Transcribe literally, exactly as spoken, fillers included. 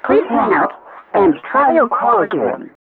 Please hang up and try your call again.